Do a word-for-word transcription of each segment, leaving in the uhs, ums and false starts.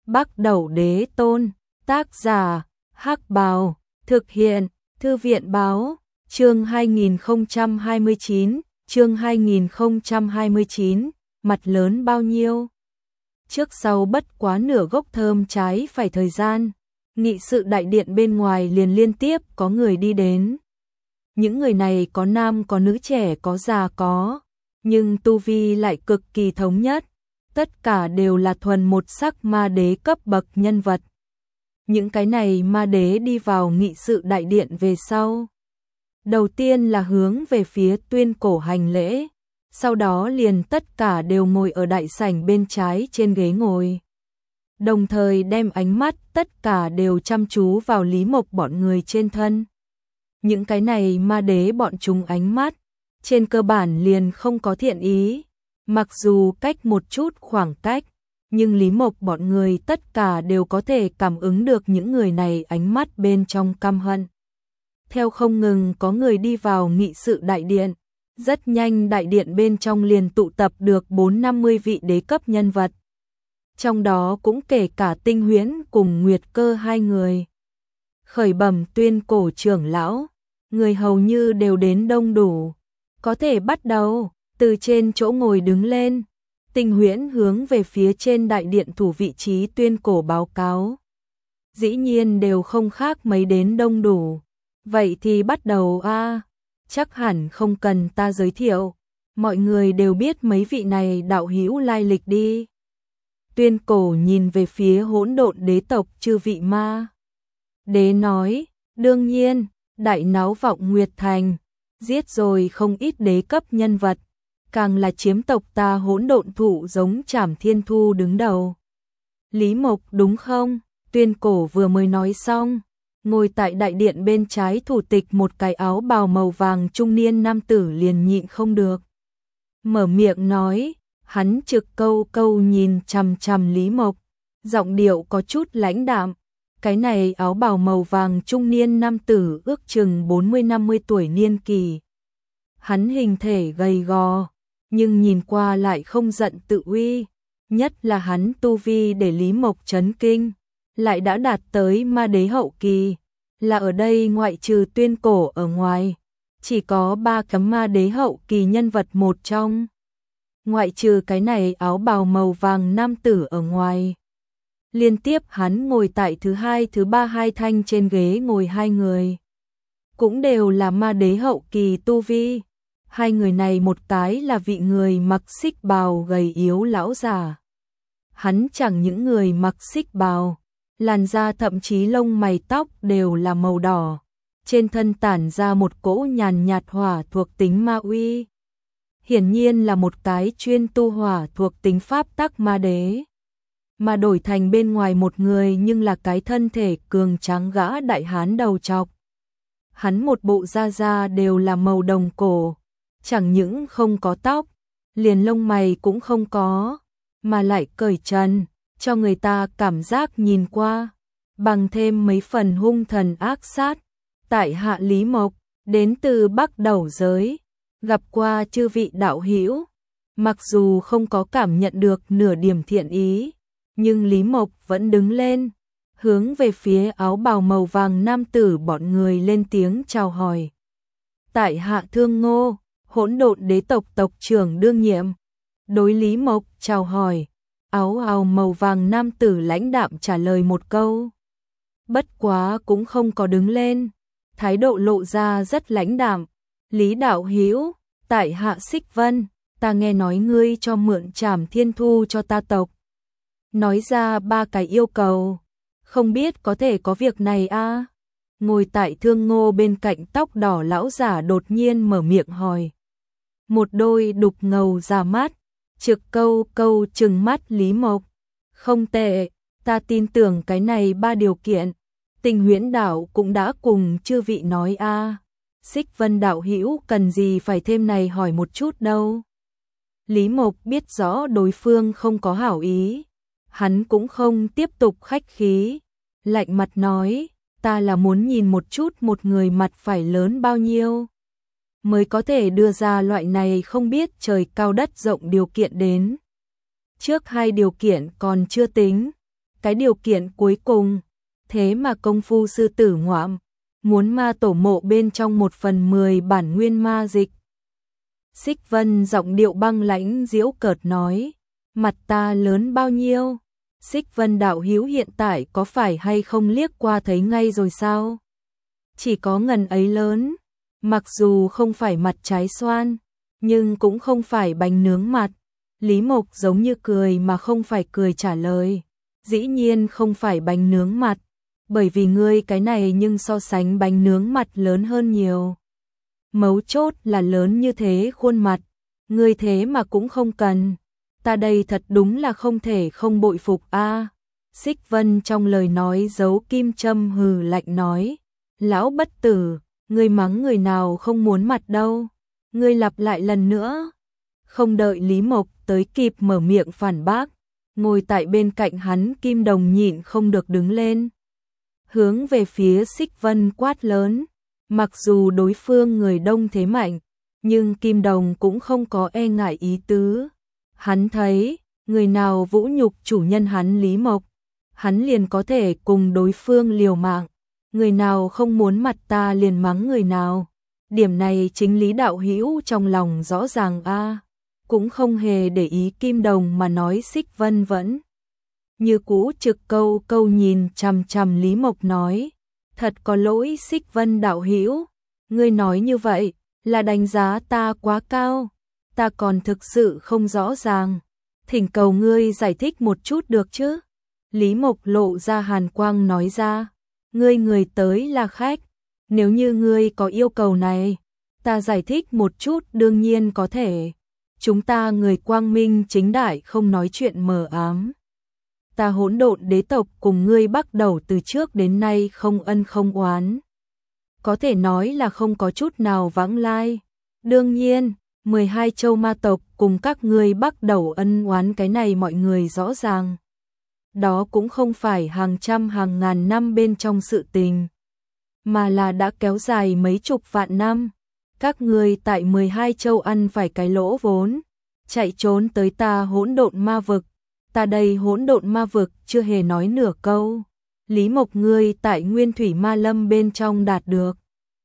Bắc Đẩu Đế Tôn, tác giả, Hắc Bào, thực hiện, Thư viện báo, chương hai nghìn không trăm hai mươi chín, chương hai nghìn không trăm hai mươi chín, mặt lớn bao nhiêu? Trước sau bất quá nửa gốc thơm trái phải thời gian, nghị sự đại điện bên ngoài liền liên tiếp có người đi đến. Những người này có nam có nữ, trẻ có già có, nhưng tu vi lại cực kỳ thống nhất, tất cả đều là thuần một sắc ma đế cấp bậc nhân vật. Những cái này ma đế đi vào nghị sự đại điện về sau. Đầu tiên là hướng về phía Tuyên Cổ hành lễ, sau đó liền tất cả đều ngồi ở đại sảnh bên trái trên ghế ngồi. Đồng thời đem ánh mắt tất cả đều chăm chú vào Lý Mộc bọn người trên thân. Những cái này ma đế bọn chúng ánh mắt, trên cơ bản liền không có thiện ý, mặc dù cách một chút khoảng cách, nhưng Lý Mộc bọn người tất cả đều có thể cảm ứng được những người này ánh mắt bên trong căm hận. Theo không ngừng có người đi vào nghị sự đại điện, rất nhanh đại điện bên trong liền tụ tập được bốn năm mươi vị đế cấp nhân vật. Trong đó cũng kể cả Tinh Huyễn cùng Nguyệt Cơ hai người. Khởi bẩm Tuyên Cổ trưởng lão, người hầu như đều đến đông đủ, có thể bắt đầu. Từ trên chỗ ngồi đứng lên, Tinh Huyễn hướng về phía trên đại điện thủ vị trí Tuyên Cổ báo cáo. Dĩ nhiên đều không khác mấy, đến đông đủ. Vậy thì bắt đầu a, à, chắc hẳn không cần ta giới thiệu, mọi người đều biết mấy vị này đạo hữu lai lịch đi. Tuyên Cổ nhìn về phía hỗn độn đế tộc chư vị ma đế nói, đương nhiên, đại náo vọng Nguyệt Thành, giết rồi không ít đế cấp nhân vật, càng là chiếm tộc ta hỗn độn thụ giống Trảm Thiên Thu đứng đầu. Lý Mộc đúng không? Tuyên Cổ vừa mới nói xong, ngồi tại đại điện bên trái thủ tịch một cái áo bào màu vàng trung niên nam tử liền nhịn không được. Mở miệng nói, hắn trực câu câu nhìn chằm chằm Lý Mộc, giọng điệu có chút lãnh đạm. Cái này áo bào màu vàng trung niên nam tử ước chừng bốn mươi năm mươi tuổi niên kỳ. Hắn hình thể gầy gò, nhưng nhìn qua lại không giận tự uy, nhất là hắn tu vi để Lý Mộc chấn kinh, lại đã đạt tới ma đế hậu kỳ, là ở đây ngoại trừ Tuyên Cổ ở ngoài, chỉ có ba cấm ma đế hậu kỳ nhân vật một trong. Ngoại trừ cái này áo bào màu vàng nam tử ở ngoài. Liên tiếp hắn ngồi tại thứ hai thứ ba hai thanh trên ghế ngồi hai người. Cũng đều là ma đế hậu kỳ tu vi. Hai người này một cái là vị người mặc xích bào gầy yếu lão già. Hắn chẳng những người mặc xích bào, làn da thậm chí lông mày tóc đều là màu đỏ. Trên thân tản ra một cỗ nhàn nhạt hỏa thuộc tính ma uy. Hiển nhiên là một cái chuyên tu hỏa thuộc tính pháp tắc ma đế. Mà đổi thành bên ngoài một người nhưng là cái thân thể cường tráng gã đại hán đầu trọc. Hắn một bộ da da đều là màu đồng cổ, chẳng những không có tóc, liền lông mày cũng không có, mà lại cởi trần, cho người ta cảm giác nhìn qua, bằng thêm mấy phần hung thần ác sát. Tại hạ Lý Mộc, đến từ Bắc Đẩu giới, gặp qua chư vị đạo hữu, mặc dù không có cảm nhận được nửa điểm thiện ý, nhưng Lý Mộc vẫn đứng lên, hướng về phía áo bào màu vàng nam tử bọn người lên tiếng chào hỏi. Tại hạ Thương Ngô, hỗn độn đế tộc tộc trưởng đương nhiệm. Đối Lý Mộc chào hỏi, áo bào màu vàng nam tử lãnh đạm trả lời một câu. Bất quá cũng không có đứng lên, thái độ lộ ra rất lãnh đạm. Lý đạo hữu, tại hạ Xích Vân, ta nghe nói ngươi cho mượn Trảm Thiên Thu cho ta tộc. Nói ra ba cái yêu cầu, không biết có thể có việc này a? À? Ngồi tại Thương Ngô bên cạnh tóc đỏ lão giả đột nhiên mở miệng hỏi. Một đôi đục ngầu ra mắt, trực câu câu trừng mắt Lý Mộc. Không tệ, ta tin tưởng cái này ba điều kiện, Tinh Huyễn đạo cũng đã cùng chư vị nói a. À. Xích Vân đạo hữu cần gì phải thêm này hỏi một chút đâu. Lý Mộc biết rõ đối phương không có hảo ý, hắn cũng không tiếp tục khách khí, lạnh mặt nói, ta là muốn nhìn một chút một người mặt phải lớn bao nhiêu, mới có thể đưa ra loại này không biết trời cao đất rộng điều kiện đến. Trước hai điều kiện còn chưa tính, cái điều kiện cuối cùng, thế mà công phu sư tử ngoạm, muốn ma tổ mộ bên trong một phần mười bản nguyên ma dịch. Xích Vân giọng điệu băng lãnh giễu cợt nói, mặt ta lớn bao nhiêu? Xích Vân đạo hữu hiện tại có phải hay không liếc qua thấy ngay rồi sao? Chỉ có ngần ấy lớn, mặc dù không phải mặt trái xoan, nhưng cũng không phải bánh nướng mặt. Lý Mộc giống như cười mà không phải cười trả lời, dĩ nhiên không phải bánh nướng mặt, bởi vì ngươi cái này nhưng so sánh bánh nướng mặt lớn hơn nhiều. Mấu chốt là lớn như thế khuôn mặt, ngươi thế mà cũng không cần. Ta đây thật đúng là không thể không bội phục a. Xích Vân trong lời nói giấu kim châm hừ lạnh nói, lão bất tử, ngươi mắng người nào không muốn mặt đâu, ngươi lặp lại lần nữa. Không đợi Lý Mộc tới kịp mở miệng phản bác, ngồi tại bên cạnh hắn Kim Đồng nhịn không được đứng lên, hướng về phía Xích Vân quát lớn. Mặc dù đối phương người đông thế mạnh, nhưng Kim Đồng cũng không có e ngại ý tứ. Hắn thấy, người nào vũ nhục chủ nhân hắn Lý Mộc, hắn liền có thể cùng đối phương liều mạng. Người nào không muốn mặt ta liền mắng người nào. Điểm này chính Lý đạo hữu trong lòng rõ ràng a, cũng không hề để ý Kim Đồng mà nói. Xích Vân vẫn như cũ trực câu câu nhìn chằm chằm Lý Mộc nói, thật có lỗi Xích Vân đạo hữu, ngươi nói như vậy là đánh giá ta quá cao, ta còn thực sự không rõ ràng, thỉnh cầu ngươi giải thích một chút được chứ? Lý Mộc lộ ra hàn quang nói ra, ngươi người tới là khách, nếu như ngươi có yêu cầu này, ta giải thích một chút đương nhiên có thể, chúng ta người quang minh chính đại không nói chuyện mờ ám. Ta Hỗn Độn đế tộc cùng ngươi bắt đầu từ trước đến nay không ân không oán, có thể nói là không có chút nào vãng lai. Đương nhiên, mười hai châu ma tộc cùng các ngươi bắt đầu ân oán cái này mọi người rõ ràng. Đó cũng không phải hàng trăm hàng ngàn năm bên trong sự tình, mà là đã kéo dài mấy chục vạn năm. Các ngươi tại mười hai châu ăn phải cái lỗ vốn, chạy trốn tới ta Hỗn Độn ma vực. Ta đây Hỗn Độn ma vực chưa hề nói nửa câu. Lý Mộc ngươi tại Nguyên Thủy Ma Lâm bên trong đạt được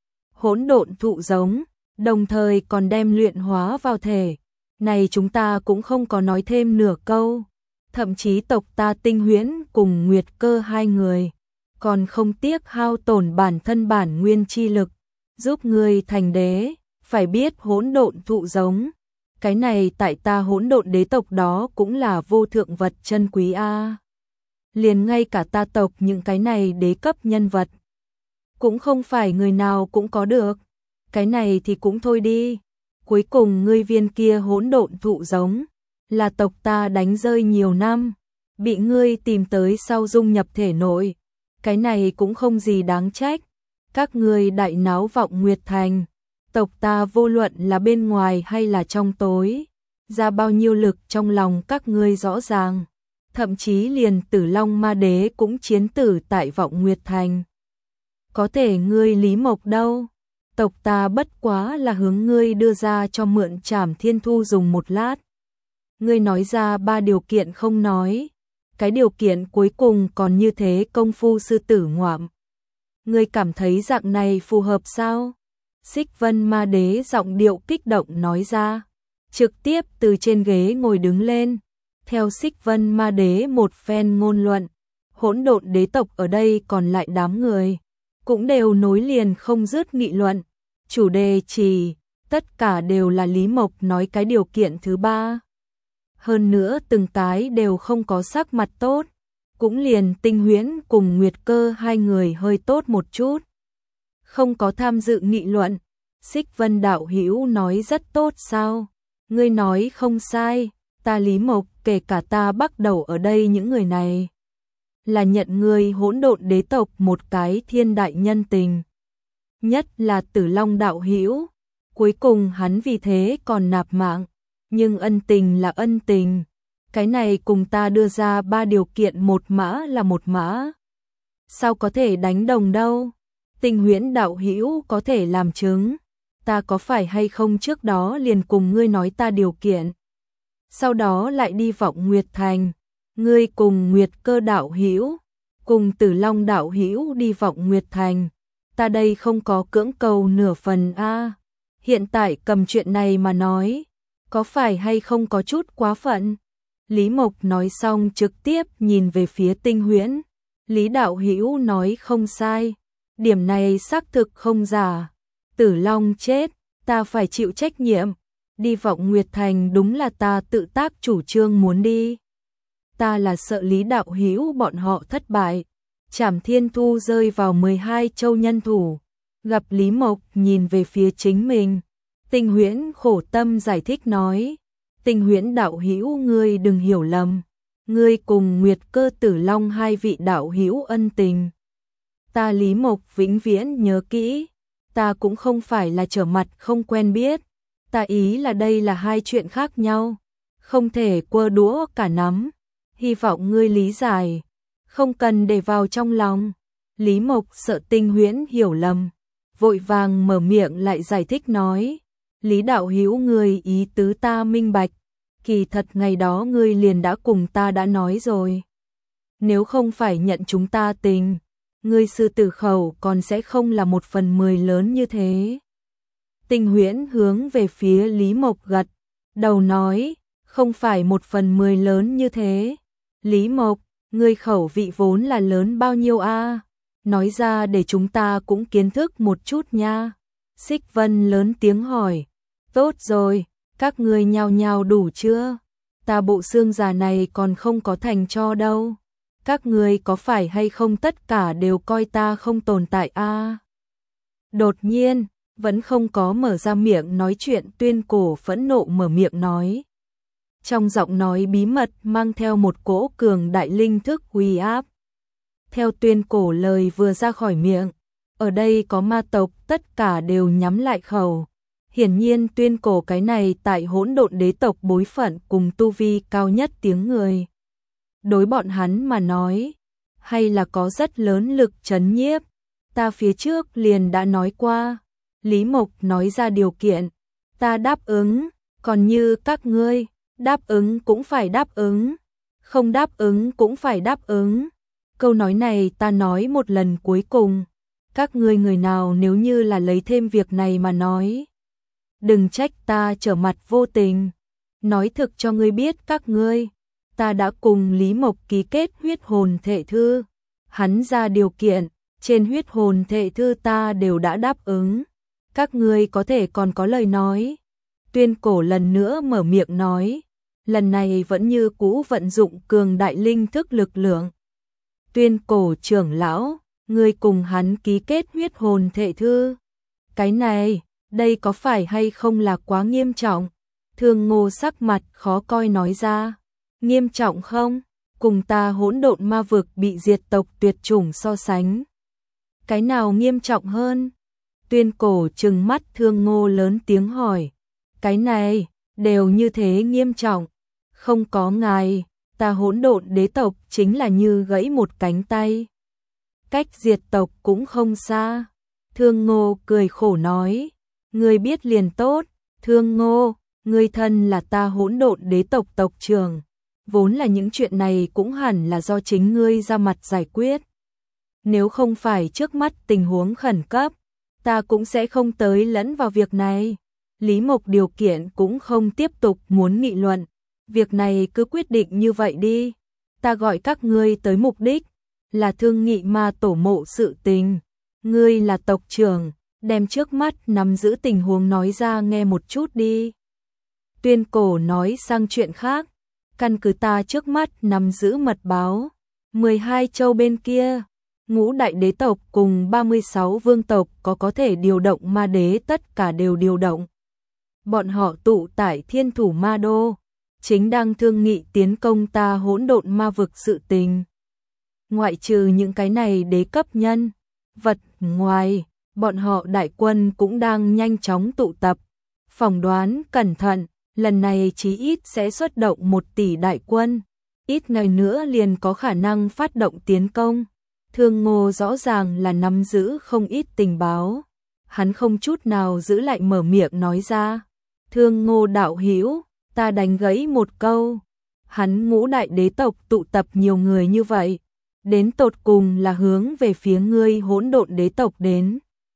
Hỗn Độn thụ giống, đồng thời còn đem luyện hóa vào thể. Này chúng ta cũng không có nói thêm nửa câu. Thậm chí tộc ta Tinh Huyễn cùng Nguyệt Cơ hai người còn không tiếc hao tổn bản thân bản nguyên chi lực giúp ngươi thành đế. Phải biết Hỗn Độn thụ giống, cái này tại ta Hỗn Độn đế tộc đó cũng là vô thượng vật chân quý a. Liền ngay cả ta tộc những cái này đế cấp nhân vật cũng không phải người nào cũng có được. Cái này thì cũng thôi đi. Cuối cùng ngươi viên kia Hỗn Độn thụ giống là tộc ta đánh rơi nhiều năm, bị ngươi tìm tới sau dung nhập thể nội. Cái này cũng không gì đáng trách. Các ngươi đại náo vọng Nguyệt Thành, tộc ta vô luận là bên ngoài hay là trong tối, ra bao nhiêu lực trong lòng các ngươi rõ ràng. Thậm chí liền Tử Long Ma Đế cũng chiến tử tại vọng Nguyệt Thành. Có thể ngươi Lý Mộc đâu? Tộc ta bất quá là hướng ngươi đưa ra cho mượn Trảm Thiên Thu dùng một lát. Ngươi nói ra ba điều kiện không nói, cái điều kiện cuối cùng còn như thế công phu sư tử ngoạm. Ngươi cảm thấy dạng này phù hợp sao? Xích Vân Ma Đế giọng điệu kích động nói ra, trực tiếp từ trên ghế ngồi đứng lên. Theo Xích Vân Ma Đế một phen ngôn luận, Hỗn Độn đế tộc ở đây còn lại đám người cũng đều nối liền không dứt nghị luận. Chủ đề chỉ, tất cả đều là Lý Mộc nói cái điều kiện thứ ba. Hơn nữa từng cái đều không có sắc mặt tốt, cũng liền Tinh Huyễn cùng Nguyệt Cơ hai người hơi tốt một chút, không có tham dự nghị luận. Xích Vân đạo hữu nói rất tốt sao? Ngươi nói không sai, ta Lý Mộc kể cả ta bắt đầu ở đây những người này là nhận ngươi Hỗn Độn đế tộc một cái thiên đại nhân tình. Nhất là Tử Long đạo hữu, cuối cùng hắn vì thế còn nạp mạng, nhưng ân tình là ân tình. Cái này cùng ta đưa ra ba điều kiện một mã là một mã, sao có thể đánh đồng đâu? Tinh Huyễn đạo hữu có thể làm chứng, ta có phải hay không trước đó liền cùng ngươi nói ta điều kiện, sau đó lại đi vọng Nguyệt Thành, ngươi cùng Nguyệt Cơ đạo hữu, cùng Tử Long đạo hữu đi Vọng Nguyệt Thành, ta đây không có cưỡng cầu nửa phần a. Hiện tại cầm chuyện này mà nói, có phải hay không có chút quá phận? Lý Mộc nói xong trực tiếp nhìn về phía Tinh Huyễn. Lý đạo hữu nói không sai, điểm này xác thực không giả. Tử Long chết, ta phải chịu trách nhiệm. Đi Vọng Nguyệt Thành đúng là ta tự tác chủ trương muốn đi. Ta là sợ Lý đạo hữu bọn họ thất bại. Trảm Thiên Thu rơi vào mười hai châu nhân thủ. Gặp Lý Mộc nhìn về phía chính mình. Tinh Huyễn khổ tâm giải thích nói. Tinh Huyễn đạo hữu ngươi đừng hiểu lầm. Ngươi cùng Nguyệt Cơ Tử Long hai vị đạo hữu ân tình. Ta Lý Mộc vĩnh viễn nhớ kỹ. Ta cũng không phải là trở mặt không quen biết. Ta ý là đây là hai chuyện khác nhau. Không thể quơ đũa cả nắm. Hy vọng ngươi lý giải. Không cần để vào trong lòng. Lý Mộc sợ Tinh Huyễn hiểu lầm. Vội vàng mở miệng lại giải thích nói. Lý đạo hữu ngươi ý tứ ta minh bạch. Kỳ thật ngày đó ngươi liền đã cùng ta đã nói rồi. Nếu không phải nhận chúng ta tình, ngươi sư tử khẩu còn sẽ không là một phần mười lớn như thế. Tinh Huyễn hướng về phía Lý Mộc gật đầu nói, không phải một phần mười lớn như thế. Lý Mộc, ngươi khẩu vị vốn là lớn bao nhiêu a? Nói ra để chúng ta cũng kiến thức một chút nha. Xích Vân lớn tiếng hỏi. Tốt rồi, các ngươi nhao nhao đủ chưa? Ta bộ xương già này còn không có thành cho đâu. Các ngươi có phải hay không tất cả đều coi ta không tồn tại a? Đột nhiên, vẫn không có mở ra miệng nói chuyện Tuyên Cổ phẫn nộ mở miệng nói. Trong giọng nói bí mật mang theo một cỗ cường đại linh thức uy áp. Theo Tuyên Cổ lời vừa ra khỏi miệng, ở đây có ma tộc tất cả đều nhắm lại khẩu. Hiển nhiên Tuyên Cổ cái này tại hỗn độn đế tộc bối phận cùng tu vi cao nhất tiếng người. Đối bọn hắn mà nói, hay là có rất lớn lực chấn nhiếp. Ta phía trước liền đã nói qua. Lý Mộc nói ra điều kiện. Ta đáp ứng, còn như các ngươi, đáp ứng cũng phải đáp ứng. Không đáp ứng cũng phải đáp ứng. Câu nói này ta nói một lần cuối cùng. Các ngươi người nào nếu như là lấy thêm việc này mà nói. Đừng trách ta trở mặt vô tình. Nói thực cho ngươi biết các ngươi. Ta đã cùng Lý Mộc ký kết huyết hồn thệ thư. Hắn ra điều kiện, trên huyết hồn thệ thư ta đều đã đáp ứng. Các ngươi có thể còn có lời nói. Tuyên Cổ lần nữa mở miệng nói. Lần này vẫn như cũ vận dụng cường đại linh thức lực lượng. Tuyên Cổ trưởng lão, ngươi cùng hắn ký kết huyết hồn thệ thư. Cái này, đây có phải hay không là quá nghiêm trọng? Thương Ngô sắc mặt khó coi nói ra. Nghiêm trọng không? Cùng ta hỗn độn ma vực bị diệt tộc tuyệt chủng so sánh. Cái nào nghiêm trọng hơn? Tuyên Cổ trừng mắt Thương Ngô lớn tiếng hỏi. Cái này, đều như thế nghiêm trọng. Không có ngài, ta hỗn độn đế tộc chính là như gãy một cánh tay. Cách diệt tộc cũng không xa. Thương Ngô cười khổ nói. Ngươi biết liền tốt. Thương Ngô, ngươi thân là ta hỗn độn đế tộc tộc trưởng. Vốn là những chuyện này cũng hẳn là do chính ngươi ra mặt giải quyết. Nếu không phải trước mắt tình huống khẩn cấp, ta cũng sẽ không tới lẫn vào việc này. Lý Mộc điều kiện cũng không tiếp tục muốn nghị luận. Việc này cứ quyết định như vậy đi. Ta gọi các ngươi tới mục đích là thương nghị ma tổ mộ sự tình. Ngươi là tộc trưởng, đem trước mắt nắm giữ tình huống nói ra nghe một chút đi. Tuyên Cổ nói sang chuyện khác. Căn cứ ta trước mắt nắm giữ mật báo. mười hai châu bên kia, ngũ đại đế tộc cùng ba mươi sáu vương tộc có có thể điều động ma đế tất cả đều điều động. Bọn họ tụ tại Thiên Thủ Ma Đô, chính đang thương nghị tiến công ta hỗn độn ma vực sự tình. Ngoại trừ những cái này đế cấp nhân vật ngoài, bọn họ đại quân cũng đang nhanh chóng tụ tập. Phỏng đoán cẩn thận, lần này chí ít sẽ xuất động một tỷ đại quân. Ít ngày nữa liền có khả năng phát động tiến công. Thương Ngô rõ ràng là nắm giữ không ít tình báo. Hắn không chút nào giữ lại mở miệng nói ra. Thương Ngô đạo hữu, ta đánh gãy một câu. hắn ngũ đại đế tộc tụ tập nhiều người như vậy, đến tột cùng là hướng về phía ngươi hỗn độn đế tộc đến,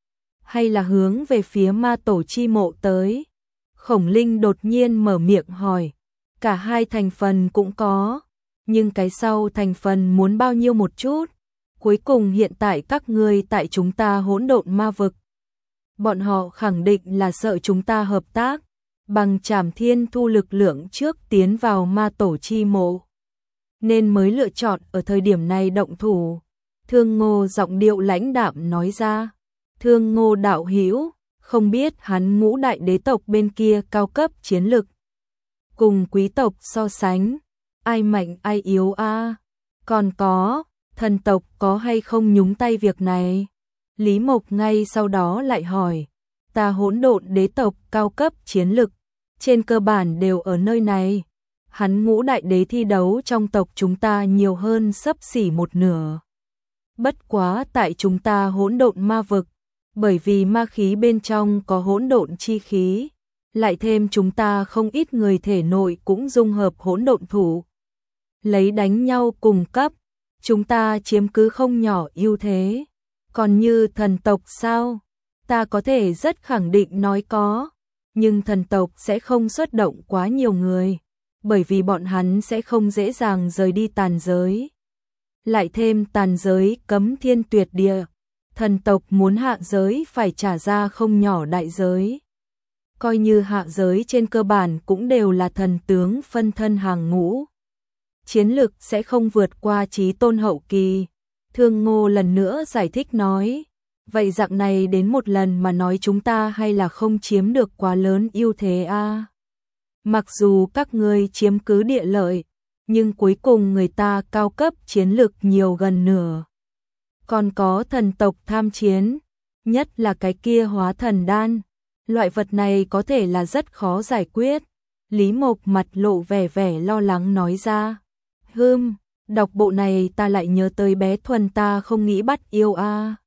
hay là hướng về phía ma tổ chi mộ tới? Khổng Linh đột nhiên mở miệng hỏi, cả hai thành phần cũng có, nhưng cái sau thành phần muốn bao nhiêu một chút? Cuối cùng hiện tại các ngươi tại chúng ta hỗn độn ma vực, bọn họ khẳng định là sợ chúng ta hợp tác, bằng Trảm Thiên Thu lực lượng trước tiến vào ma tổ chi mộ, nên mới lựa chọn ở thời điểm này động thủ. Thương Ngô giọng điệu lãnh đạm nói ra. Thương Ngô đạo hữu, không biết hắn ngũ đại đế tộc bên kia cao cấp chiến lực, cùng quý tộc so sánh, ai mạnh ai yếu a? À? Còn có, thần tộc có hay không nhúng tay việc này? Lý Mộc ngay sau đó lại hỏi, ta hỗn độn đế tộc cao cấp chiến lực, trên cơ bản đều ở nơi này. Hắn ngũ đại đế thi đấu trong tộc chúng ta nhiều hơn xấp xỉ một nửa. Bất quá tại chúng ta hỗn độn ma vực, bởi vì ma khí bên trong có hỗn độn chi khí, lại thêm chúng ta không ít người thể nội cũng dung hợp hỗn độn thủ. Lấy đánh nhau cùng cấp, chúng ta chiếm cứ không nhỏ ưu thế. Còn như thần tộc sao? Ta có thể rất khẳng định nói có, nhưng thần tộc sẽ không xuất động quá nhiều người, bởi vì bọn hắn sẽ không dễ dàng rời đi tàn giới. Lại thêm tàn giới cấm thiên tuyệt địa, thần tộc muốn hạ giới phải trả ra không nhỏ đại giới. Coi như hạ giới trên cơ bản cũng đều là thần tướng phân thân hàng ngũ, chiến lực sẽ không vượt qua chí tôn hậu kỳ. Thương Ngô lần nữa giải thích nói, vậy dạng này đến một lần mà nói chúng ta hay là không chiếm được quá lớn ưu thế a? À? Mặc dù các ngươi chiếm cứ địa lợi, nhưng cuối cùng người ta cao cấp chiến lực nhiều gần nửa. Còn có thần tộc tham chiến, nhất là cái kia hóa thần đan, loại vật này có thể là rất khó giải quyết. Lý Mộc mặt lộ vẻ vẻ lo lắng nói ra, hừm, đọc bộ này ta lại nhớ tới bé Thuần ta không nghĩ bắt yêu a. À.